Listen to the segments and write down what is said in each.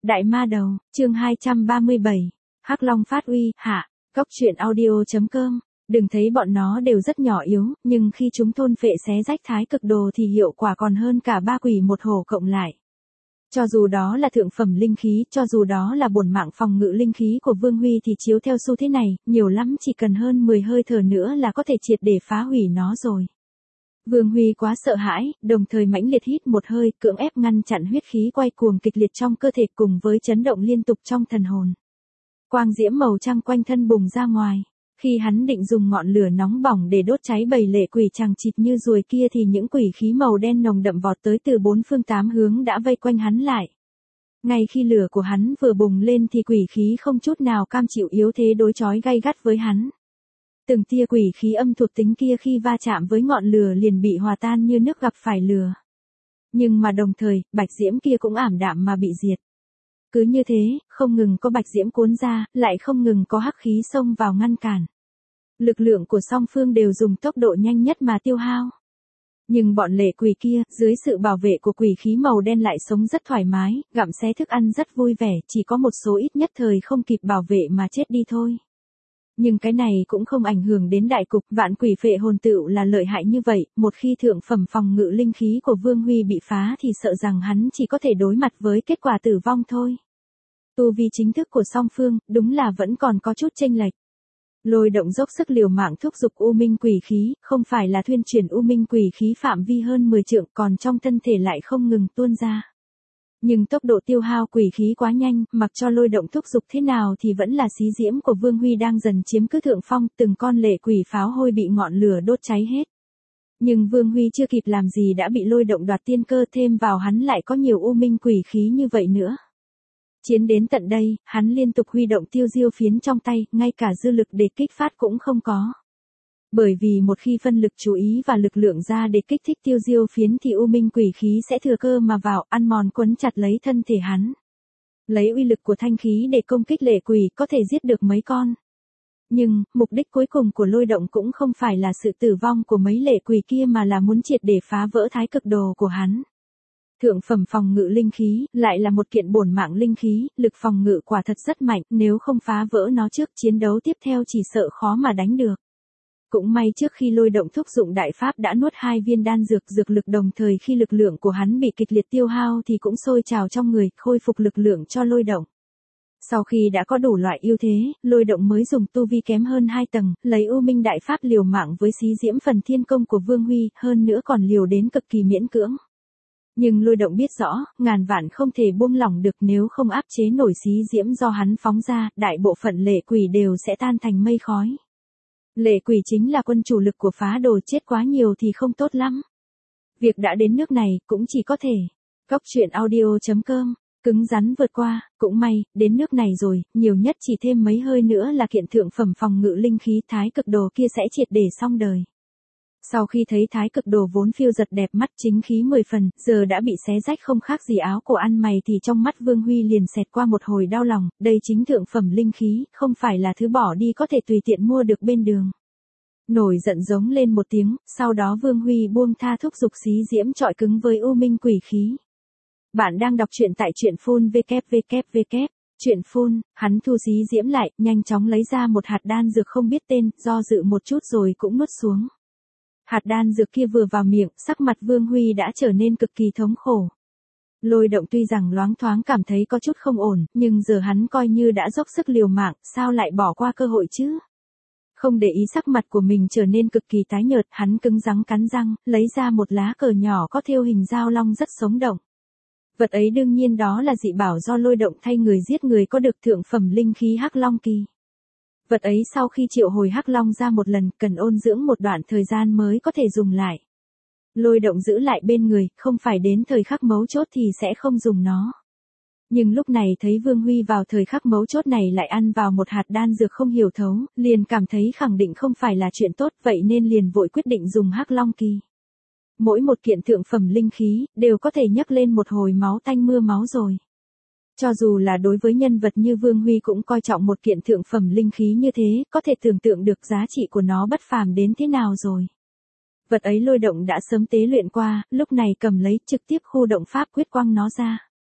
Đại ma đầu, chương 237. Hắc Long phát uy, hạ. Góc truyện audio.com. Đừng thấy bọn nó đều rất nhỏ yếu, nhưng khi chúng thôn phệ xé rách thái cực đồ thì hiệu quả còn hơn cả ba quỷ một hổ cộng lại. Cho dù đó là thượng phẩm linh khí, cho dù đó là bổn mạng phòng ngự linh khí của Vương Huy thì chiếu theo xu thế này, nhiều lắm chỉ cần hơn 10 hơi thở nữa là có thể triệt để phá hủy nó rồi. Vương Huy quá sợ hãi, đồng thời mãnh liệt hít một hơi, cưỡng ép ngăn chặn huyết khí quay cuồng kịch liệt trong cơ thể cùng với chấn động liên tục trong thần hồn. Quang diễm màu trắng quanh thân bùng ra ngoài. Khi hắn định dùng ngọn lửa nóng bỏng để đốt cháy bầy lệ quỷ chằng chịt như ruồi kia thì những quỷ khí màu đen nồng đậm vọt tới từ bốn phương tám hướng đã vây quanh hắn lại. Ngay khi lửa của hắn vừa bùng lên thì quỷ khí không chút nào cam chịu yếu thế đối chói gay gắt với hắn. Từng tia quỷ khí âm thuộc tính kia khi va chạm với ngọn lửa liền bị hòa tan như nước gặp phải lửa. Nhưng mà đồng thời, bạch diễm kia cũng ảm đạm mà bị diệt. Cứ như thế, không ngừng có bạch diễm cuốn ra, lại không ngừng có hắc khí xông vào ngăn cản. Lực lượng của song phương đều dùng tốc độ nhanh nhất mà tiêu hao. Nhưng bọn lệ quỷ kia, dưới sự bảo vệ của quỷ khí màu đen lại sống rất thoải mái, gặm xé thức ăn rất vui vẻ, chỉ có một số ít nhất thời không kịp bảo vệ mà chết đi thôi. Nhưng cái này cũng không ảnh hưởng đến đại cục, vạn quỷ phệ hồn tựu là lợi hại như vậy, một khi thượng phẩm phòng ngự linh khí của Vương Huy bị phá thì sợ rằng hắn chỉ có thể đối mặt với kết quả tử vong thôi. Tu vi chính thức của song phương, đúng là vẫn còn có chút chênh lệch. Lôi động dốc sức liều mạng thúc giục u minh quỷ khí, không phải là thuyên chuyển u minh quỷ khí phạm vi hơn 10 trượng còn trong thân thể lại không ngừng tuôn ra. Nhưng tốc độ tiêu hao quỷ khí quá nhanh, mặc cho lôi động thúc giục thế nào thì vẫn là xí diễm của Vương Huy đang dần chiếm cứ thượng phong, từng con lệ quỷ pháo hôi bị ngọn lửa đốt cháy hết. Nhưng Vương Huy chưa kịp làm gì đã bị lôi động đoạt tiên cơ, thêm vào hắn lại có nhiều u minh quỷ khí như vậy nữa. Chiến đến tận đây, hắn liên tục huy động tiêu diêu phiến trong tay, ngay cả dư lực để kích phát cũng không có. Bởi vì một khi phân lực chú ý và lực lượng ra để kích thích tiêu diêu phiến thì u minh quỷ khí sẽ thừa cơ mà vào, ăn mòn quấn chặt lấy thân thể hắn. Lấy uy lực của thanh khí để công kích lệ quỷ có thể giết được mấy con. Nhưng, mục đích cuối cùng của lôi động cũng không phải là sự tử vong của mấy lệ quỷ kia mà là muốn triệt để phá vỡ thái cực đồ của hắn. Thượng phẩm phòng ngự linh khí, lại là một kiện bổn mạng linh khí, lực phòng ngự quả thật rất mạnh, nếu không phá vỡ nó trước chiến đấu tiếp theo chỉ sợ khó mà đánh được. Cũng may trước khi lôi động thúc dụng đại pháp đã nuốt 2 viên đan dược lực đồng thời khi lực lượng của hắn bị kịch liệt tiêu hao thì cũng sôi trào trong người, khôi phục lực lượng cho lôi động. Sau khi đã có đủ loại ưu thế, lôi động mới dùng tu vi kém hơn 2 tầng, lấy u minh đại pháp liều mạng với xí diễm phần thiên công của Vương Huy, hơn nữa còn liều đến cực kỳ miễn cưỡng. Nhưng lôi động biết rõ, ngàn vạn không thể buông lỏng được, nếu không áp chế nổi xí diễm do hắn phóng ra, đại bộ phận lệ quỷ đều sẽ tan thành mây khói. Lệ quỷ chính là quân chủ lực của phá đồ, chết quá nhiều thì không tốt lắm. Việc đã đến nước này, cũng chỉ có thể. Góc truyện audio.com, cứng rắn vượt qua, cũng may, đến nước này rồi, nhiều nhất chỉ thêm mấy hơi nữa là kiện thượng phẩm phòng ngự linh khí thái cực đồ kia sẽ triệt để xong đời. Sau khi thấy thái cực đồ vốn phiêu giật đẹp mắt chính khí 10 phần, giờ đã bị xé rách không khác gì áo cổ ăn mày thì trong mắt Vương Huy liền xẹt qua một hồi đau lòng, đây chính thượng phẩm linh khí, không phải là thứ bỏ đi có thể tùy tiện mua được bên đường. Nổi giận giống lên một tiếng, sau đó Vương Huy buông tha thúc giục xí diễm chọi cứng với u minh quỷ khí. Bạn đang đọc truyện tại truyện phun www. Truyện phun, hắn thu xí diễm lại, nhanh chóng lấy ra một hạt đan dược không biết tên, do dự một chút rồi cũng nuốt xuống. Hạt đan dược kia vừa vào miệng, sắc mặt Vương Huy đã trở nên cực kỳ thống khổ. Lôi động tuy rằng loáng thoáng cảm thấy có chút không ổn, nhưng giờ hắn coi như đã dốc sức liều mạng, sao lại bỏ qua cơ hội chứ? Không để ý sắc mặt của mình trở nên cực kỳ tái nhợt, hắn cứng rắn cắn răng, lấy ra một lá cờ nhỏ có thêu hình dao long rất sống động. Vật ấy đương nhiên đó là dị bảo do lôi động thay người giết người có được thượng phẩm linh khí Hắc Long Kỳ. Vật ấy sau khi triệu hồi Hắc Long ra một lần, cần ôn dưỡng một đoạn thời gian mới có thể dùng lại. Lôi động giữ lại bên người, không phải đến thời khắc mấu chốt thì sẽ không dùng nó. Nhưng lúc này thấy Vương Huy vào thời khắc mấu chốt này lại ăn vào một hạt đan dược không hiểu thấu, liền cảm thấy khẳng định không phải là chuyện tốt, vậy nên liền vội quyết định dùng Hắc Long Kỳ. Mỗi một kiện thượng phẩm linh khí, đều có thể nhấc lên một hồi máu tanh mưa máu rồi. Cho dù là đối với nhân vật như Vương Huy cũng coi trọng một kiện thượng phẩm linh khí như thế, có thể tưởng tượng được giá trị của nó bất phàm đến thế nào rồi. Vật ấy lôi động đã sớm tế luyện qua, lúc này cầm lấy trực tiếp khu động pháp quyết quăng nó ra.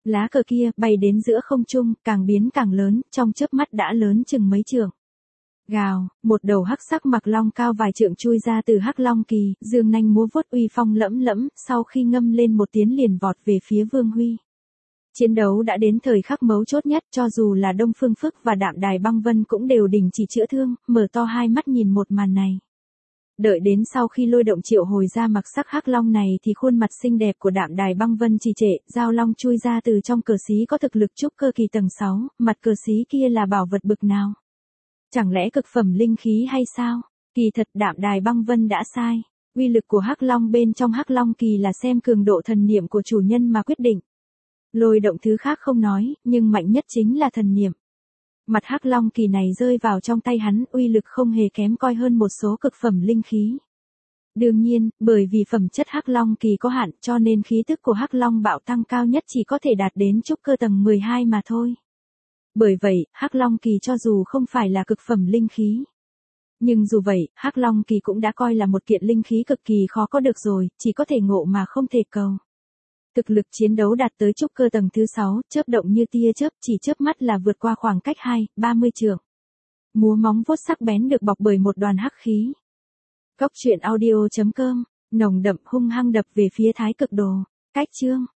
Lá cờ kia bay đến giữa không trung, càng biến càng lớn, trong chớp mắt đã lớn chừng mấy trượng. Gào, một đầu hắc sắc mặc long cao vài trượng chui ra từ hắc long kỳ, dương nanh múa vuốt uy phong lẫm lẫm, sau khi ngâm lên một tiếng liền vọt về phía Vương Huy. Chiến đấu đã đến thời khắc mấu chốt nhất, cho dù là Đông Phương Phức và Đạm Đài Băng Vân cũng đều đình chỉ chữa thương, mở to hai mắt nhìn một màn này. Đợi đến sau khi lôi động triệu hồi ra mặc sắc hắc long này thì khuôn mặt xinh đẹp của Đạm Đài Băng Vân trì trệ, giao long chui ra từ trong cờ xí có thực lực trúc cơ kỳ tầng 6, mặt cờ xí kia là bảo vật bực nào? Chẳng lẽ cực phẩm linh khí hay sao? Kỳ thật Đạm Đài Băng Vân đã sai. Uy lực của hắc long bên trong hắc long kỳ là xem cường độ thần niệm của chủ nhân mà quyết định. Lôi động thứ khác không nói, nhưng mạnh nhất chính là thần niệm. Mặt hắc long kỳ này rơi vào trong tay hắn, uy lực không hề kém coi hơn một số cực phẩm linh khí. Đương nhiên, bởi vì phẩm chất hắc long kỳ có hạn, cho nên khí tức của hắc long bạo tăng cao nhất chỉ có thể đạt đến trúc cơ tầng 12 mà thôi. Bởi vậy, hắc long kỳ cho dù không phải là cực phẩm linh khí, nhưng dù vậy, hắc long kỳ cũng đã coi là một kiện linh khí cực kỳ khó có được rồi, chỉ có thể ngộ mà không thể cầu. Thực lực chiến đấu đạt tới trúc cơ tầng thứ 6, chớp động như tia chớp, chỉ chớp mắt là vượt qua khoảng cách 30 trượng. Múa móng vuốt sắc bén được bọc bởi một đoàn hắc khí. Cốc truyện audio.com, nồng đậm hung hăng đập về phía Thái Cực Đồ. Cách chương